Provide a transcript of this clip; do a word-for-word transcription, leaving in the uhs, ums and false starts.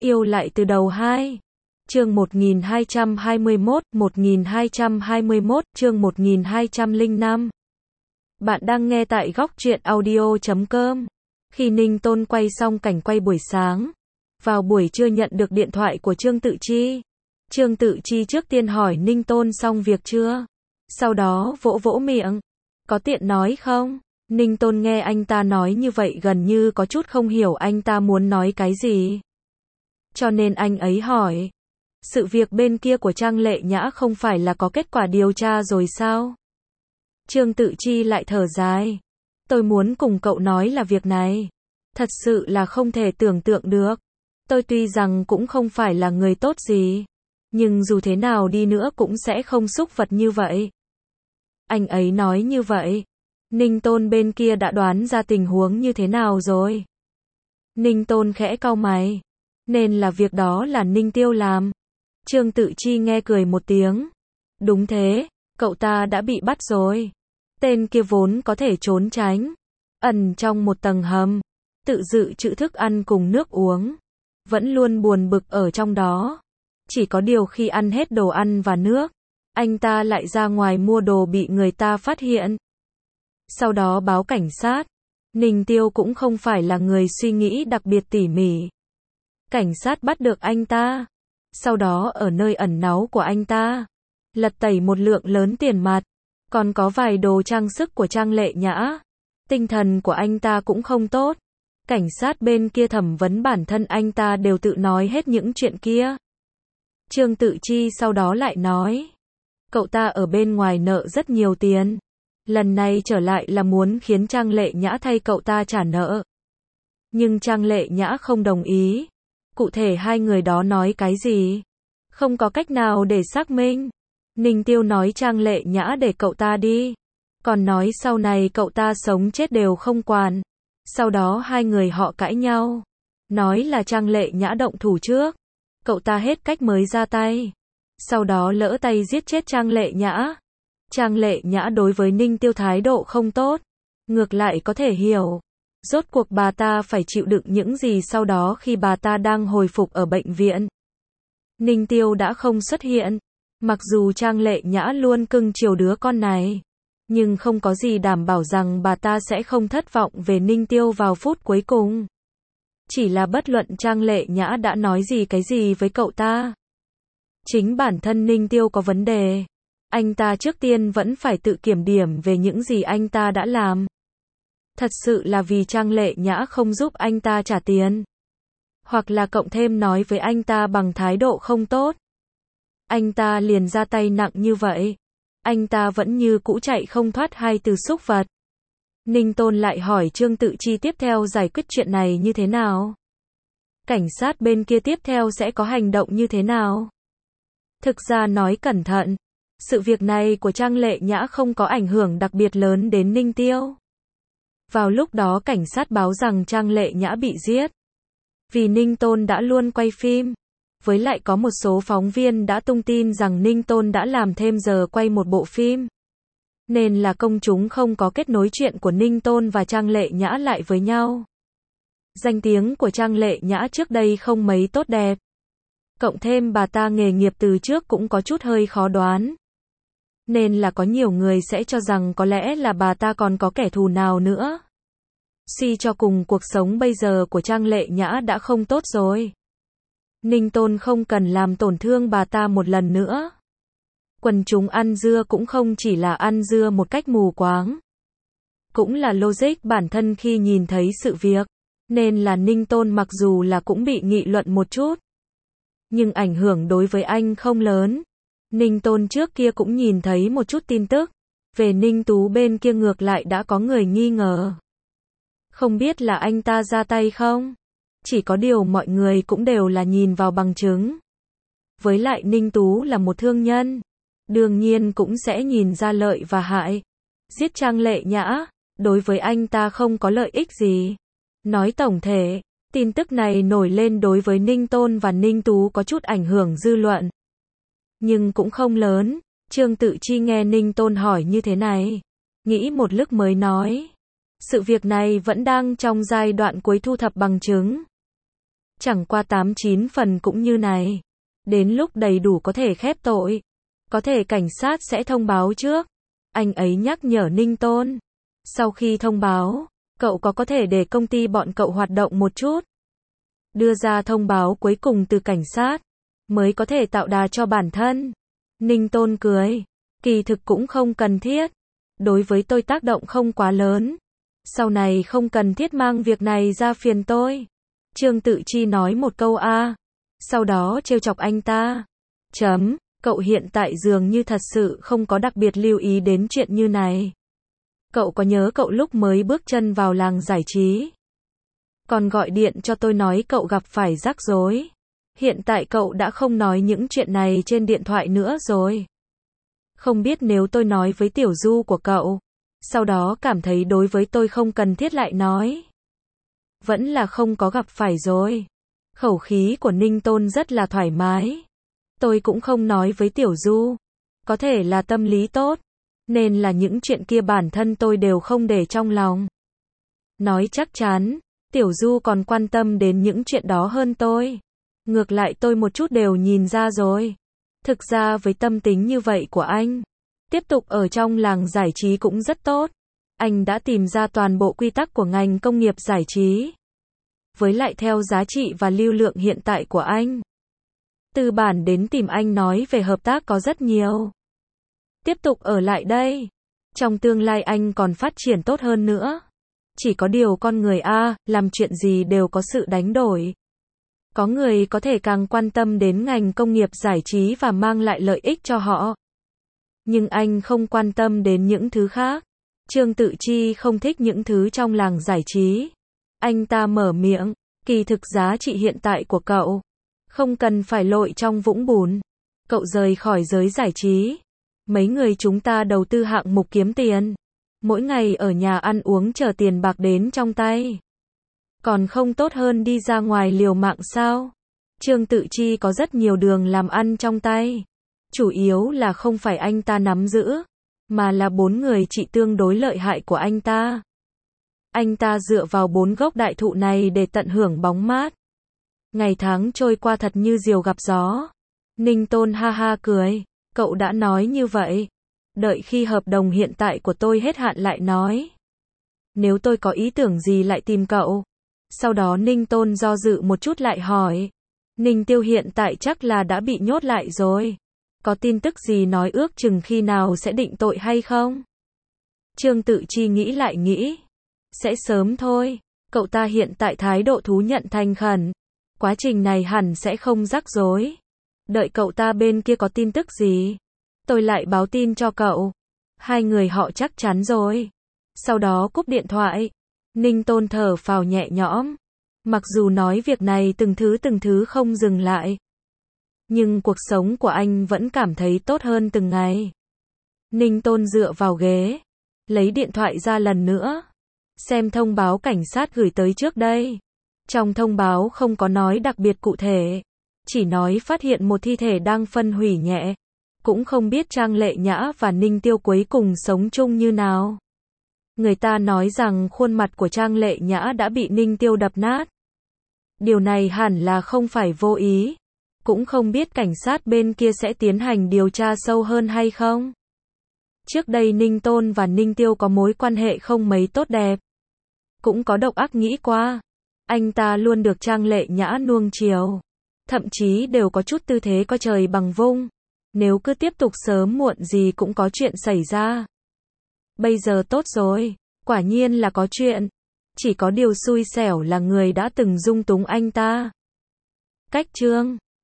Yêu lại từ đầu hai. Chương một nghìn hai trăm hai mươi mốt, một nghìn hai trăm hai mươi mốt, chương một nghìn hai trăm lẻ năm. Bạn đang nghe tại góc truyện audio chấm com. Khi Ninh Tôn quay xong cảnh quay buổi sáng, vào buổi trưa nhận được điện thoại của Trương Tự Chi. Trương Tự Chi trước tiên hỏi Ninh Tôn xong việc chưa? Sau đó vỗ vỗ miệng. Có tiện nói không? Ninh Tôn nghe anh ta nói như vậy gần như có chút không hiểu anh ta muốn nói cái gì. Cho nên anh ấy hỏi. Sự việc bên kia của Trang Lệ Nhã không phải là có kết quả điều tra rồi sao? Trương Tự Chi lại thở dài. Tôi muốn cùng cậu nói là việc này. Thật sự là không thể tưởng tượng được. Tôi tuy rằng cũng không phải là người tốt gì. Nhưng dù thế nào đi nữa cũng sẽ không xúc vật như vậy. Anh ấy nói như vậy. Ninh Tôn bên kia đã đoán ra tình huống như thế nào rồi? Ninh Tôn khẽ cau mày. Nên là việc đó là Ninh Tiêu làm. Trương Tự Chi nghe cười một tiếng. Đúng thế, cậu ta đã bị bắt rồi. Tên kia vốn có thể trốn tránh. Ẩn trong một tầng hầm. Tự dự trữ thức ăn cùng nước uống. Vẫn luôn buồn bực ở trong đó. Chỉ có điều khi ăn hết đồ ăn và nước, anh ta lại ra ngoài mua đồ bị người ta phát hiện. Sau đó báo cảnh sát. Ninh Tiêu cũng không phải là người suy nghĩ đặc biệt tỉ mỉ. Cảnh sát bắt được anh ta. Sau đó ở nơi ẩn náu của anh ta, lật tẩy một lượng lớn tiền mặt. Còn có vài đồ trang sức của Trang Lệ Nhã. Tinh thần của anh ta cũng không tốt. Cảnh sát bên kia thẩm vấn bản thân anh ta đều tự nói hết những chuyện kia. Trương Tự Chi sau đó lại nói. Cậu ta ở bên ngoài nợ rất nhiều tiền. Lần này trở lại là muốn khiến Trang Lệ Nhã thay cậu ta trả nợ. Nhưng Trang Lệ Nhã không đồng ý. Cụ thể hai người đó nói cái gì? Không có cách nào để xác minh. Ninh Tiêu nói Trang Lệ Nhã để cậu ta đi. Còn nói sau này cậu ta sống chết đều không quản. Sau đó hai người họ cãi nhau. Nói là Trang Lệ Nhã động thủ trước. Cậu ta hết cách mới ra tay. Sau đó lỡ tay giết chết Trang Lệ Nhã. Trang Lệ Nhã đối với Ninh Tiêu thái độ không tốt. Ngược lại có thể hiểu. Rốt cuộc bà ta phải chịu đựng những gì sau đó khi bà ta đang hồi phục ở bệnh viện. Ninh Tiêu đã không xuất hiện. Mặc dù Trang Lệ Nhã luôn cưng chiều đứa con này. Nhưng không có gì đảm bảo rằng bà ta sẽ không thất vọng về Ninh Tiêu vào phút cuối cùng. Chỉ là bất luận Trang Lệ Nhã đã nói gì cái gì với cậu ta. Chính bản thân Ninh Tiêu có vấn đề. Anh ta trước tiên vẫn phải tự kiểm điểm về những gì anh ta đã làm. Thật sự là vì Trang Lệ Nhã không giúp anh ta trả tiền. Hoặc là cộng thêm nói với anh ta bằng thái độ không tốt. Anh ta liền ra tay nặng như vậy. Anh ta vẫn như cũ chạy không thoát hai từ xúc vật. Ninh Tôn lại hỏi Trương Tự Chi tiếp theo giải quyết chuyện này như thế nào? Cảnh sát bên kia tiếp theo sẽ có hành động như thế nào? Thực ra nói cẩn thận, sự việc này của Trang Lệ Nhã không có ảnh hưởng đặc biệt lớn đến Ninh Tiêu. Vào lúc đó cảnh sát báo rằng Trang Lệ Nhã bị giết. Vì Ninh Tôn đã luôn quay phim. Với lại có một số phóng viên đã tung tin rằng Ninh Tôn đã làm thêm giờ quay một bộ phim. Nên là công chúng không có kết nối chuyện của Ninh Tôn và Trang Lệ Nhã lại với nhau. Danh tiếng của Trang Lệ Nhã trước đây không mấy tốt đẹp. Cộng thêm bà ta nghề nghiệp từ trước cũng có chút hơi khó đoán. Nên là có nhiều người sẽ cho rằng có lẽ là bà ta còn có kẻ thù nào nữa. Suy cho cùng cuộc sống bây giờ của Trang Lệ Nhã đã không tốt rồi. Ninh Tôn không cần làm tổn thương bà ta một lần nữa. Quần chúng ăn dưa cũng không chỉ là ăn dưa một cách mù quáng. Cũng là logic bản thân khi nhìn thấy sự việc. Nên là Ninh Tôn mặc dù là cũng bị nghị luận một chút. Nhưng ảnh hưởng đối với anh không lớn. Ninh Tôn trước kia cũng nhìn thấy một chút tin tức. Về Ninh Tú bên kia ngược lại đã có người nghi ngờ. Không biết là anh ta ra tay không? Chỉ có điều mọi người cũng đều là nhìn vào bằng chứng. Với lại Ninh Tú là một thương nhân. Đương nhiên cũng sẽ nhìn ra lợi và hại. Giết Trang Lệ Nhã, đối với anh ta không có lợi ích gì. Nói tổng thể, tin tức này nổi lên đối với Ninh Tôn và Ninh Tú có chút ảnh hưởng dư luận. Nhưng cũng không lớn. Trương Tự Chi nghe Ninh Tôn hỏi như thế này. Nghĩ một lúc mới nói. Sự việc này vẫn đang trong giai đoạn cuối thu thập bằng chứng. Chẳng qua tám chín phần cũng như này. Đến lúc đầy đủ có thể khép tội. Có thể cảnh sát sẽ thông báo trước. Anh ấy nhắc nhở Ninh Tôn. Sau khi thông báo, cậu có có thể để công ty bọn cậu hoạt động một chút. Đưa ra thông báo cuối cùng từ cảnh sát, mới có thể tạo đà cho bản thân. Ninh Tôn cười. Kỳ thực cũng không cần thiết. Đối với tôi tác động không quá lớn. Sau này không cần thiết mang việc này ra phiền tôi. Trương Tự Chi nói một câu a. Sau đó trêu chọc anh ta. Chấm, cậu hiện tại dường như thật sự không có đặc biệt lưu ý đến chuyện như này. Cậu có nhớ cậu lúc mới bước chân vào làng giải trí? Còn gọi điện cho tôi nói cậu gặp phải rắc rối. Hiện tại cậu đã không nói những chuyện này trên điện thoại nữa rồi. Không biết nếu tôi nói với Tiểu Du của cậu, sau đó cảm thấy đối với tôi không cần thiết lại nói. Vẫn là không có gặp phải rồi. Khẩu khí của Ninh Tôn rất là thoải mái. Tôi cũng không nói với Tiểu Du. Có thể là tâm lý tốt, nên là những chuyện kia bản thân tôi đều không để trong lòng. Nói chắc chắn, Tiểu Du còn quan tâm đến những chuyện đó hơn tôi. Ngược lại tôi một chút đều nhìn ra rồi. Thực ra với tâm tính như vậy của anh, tiếp tục ở trong làng giải trí cũng rất tốt. Anh đã tìm ra toàn bộ quy tắc của ngành công nghiệp giải trí. Với lại theo giá trị và lưu lượng hiện tại của anh, từ bản đến tìm anh nói về hợp tác có rất nhiều. Tiếp tục ở lại đây. Trong tương lai anh còn phát triển tốt hơn nữa. Chỉ có điều con người A, làm chuyện gì đều có sự đánh đổi. Có người có thể càng quan tâm đến ngành công nghiệp giải trí và mang lại lợi ích cho họ. Nhưng anh không quan tâm đến những thứ khác. Trương Tự Chi không thích những thứ trong làng giải trí. Anh ta mở miệng, kỳ thực giá trị hiện tại của cậu không cần phải lội trong vũng bùn. Cậu rời khỏi giới giải trí. Mấy người chúng ta đầu tư hạng mục kiếm tiền. Mỗi ngày ở nhà ăn uống chờ tiền bạc đến trong tay. Còn không tốt hơn đi ra ngoài liều mạng sao? Trương Tự Chi có rất nhiều đường làm ăn trong tay. Chủ yếu là không phải anh ta nắm giữ, mà là bốn người chị tương đối lợi hại của anh ta. Anh ta dựa vào bốn gốc đại thụ này để tận hưởng bóng mát. Ngày tháng trôi qua thật như diều gặp gió. Ninh Tôn ha ha cười. Cậu đã nói như vậy. Đợi khi hợp đồng hiện tại của tôi hết hạn lại nói. Nếu tôi có ý tưởng gì lại tìm cậu. Sau đó Ninh Tôn do dự một chút lại hỏi. Ninh Tiêu hiện tại chắc là đã bị nhốt lại rồi. Có tin tức gì nói ước chừng khi nào sẽ định tội hay không? Trương Tự Chi nghĩ lại nghĩ. Sẽ sớm thôi. Cậu ta hiện tại thái độ thú nhận thành khẩn. Quá trình này hẳn sẽ không rắc rối. Đợi cậu ta bên kia có tin tức gì, tôi lại báo tin cho cậu. Hai người họ chắc chắn rồi. Sau đó cúp điện thoại. Ninh Tôn thở phào nhẹ nhõm. Mặc dù nói việc này từng thứ từng thứ không dừng lại, nhưng cuộc sống của anh vẫn cảm thấy tốt hơn từng ngày. Ninh Tôn dựa vào ghế, lấy điện thoại ra lần nữa, xem thông báo cảnh sát gửi tới trước đây. Trong thông báo không có nói đặc biệt cụ thể, chỉ nói phát hiện một thi thể đang phân hủy nhẹ. Cũng không biết Trang Lệ Nhã và Ninh Tiêu cuối cùng sống chung như nào. Người ta nói rằng khuôn mặt của Trang Lệ Nhã đã bị Ninh Tiêu đập nát. Điều này hẳn là không phải vô ý. Cũng không biết cảnh sát bên kia sẽ tiến hành điều tra sâu hơn hay không. Trước đây Ninh Tôn và Ninh Tiêu có mối quan hệ không mấy tốt đẹp. Cũng có độc ác nghĩ qua. Anh ta luôn được Trang Lệ Nhã nuông chiều. Thậm chí đều có chút tư thế coi trời bằng vung. Nếu cứ tiếp tục sớm muộn gì cũng có chuyện xảy ra. Bây giờ tốt rồi. Quả nhiên là có chuyện. Chỉ có điều xui xẻo là người đã từng dung túng anh ta. Cách chương